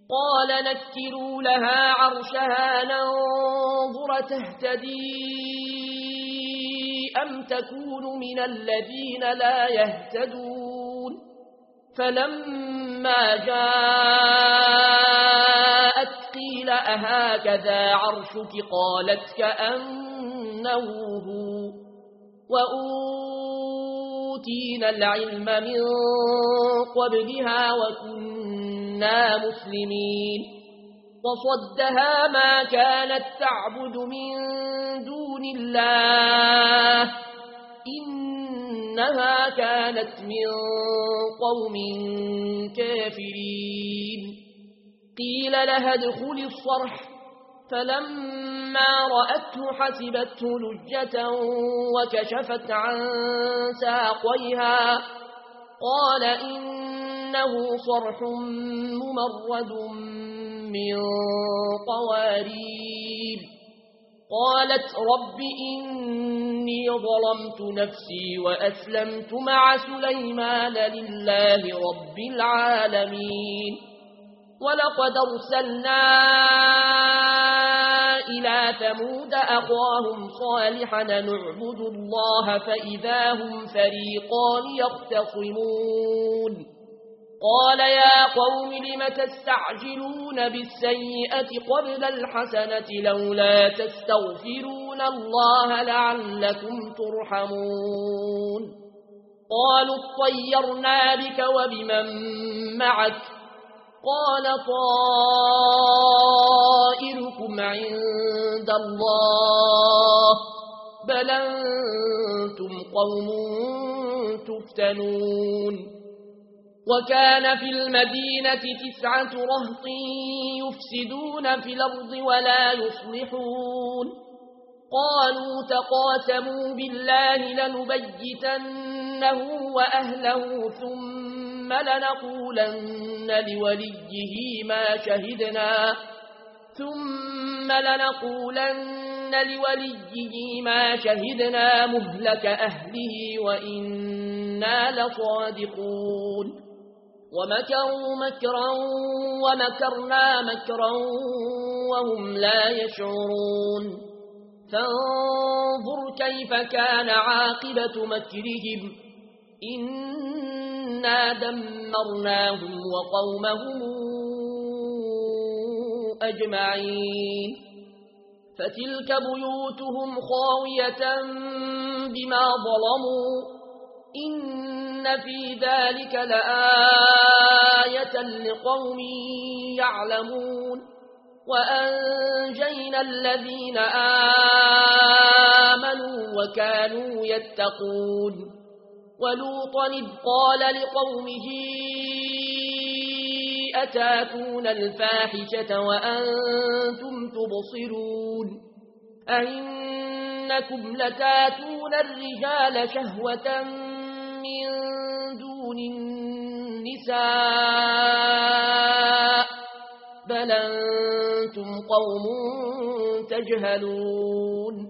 قال نكروا لها عرشها ننظر تهتدي أم تكون من الذين لا يهتدون فلما جاءت قيل أهكذا عرشك قالت كأنه هو وأوتينا العلم من قبلها وكنا مسلمين وصدها ما كانت تعبد من دون الله إنها كانت من قوم كافرين قيل لها ادخل الصرح فلما رأته حسبته لجة وكشفت عن ساقيها قال إنه صرح ممرد من قوارير قالت رب إني ظلمت نفسي وأسلمت مع سليمان لله رب العالمين ولقد أرسلنا إلى ثمود أخاهم صالحا نعبد الله فإذا هم فريقان يختصمون قال يا قوم لم تستعجلون بالسيئة قبل الحسنة لولا تستغفرون الله لعلكم ترحمون قالوا اطيرنا بك وبمن معك قال طائركم عند الله بل أنتم قوم تفتنون وكان في المدينة 9 رهط يفسدون في الأرض ولا يصلحون قالوا تقاسموا بالله لنبيتنه وأهله ثم لنقولن لوليه ما شهدنا مهلك أهله وإنا لصادقون ومكروا مكرا ومكرنا مكرا وهم لا يشعرون فانظر كيف كان عاقبة مكرهم إنا دمرناهم وقومهم أجمعين فتلك بيوتهم خاوية بما ظلموا إن في ذلك لآية لقوم يعلمون وأنجينا الذين آمنوا وكانوا يتقون ولوطا إذ قال لقومه أتاتون الفاحشة وأنتم تبصرون أئنكم لتاتون الرجال شهوة من دون النساء بل أنتم قوم تجهلون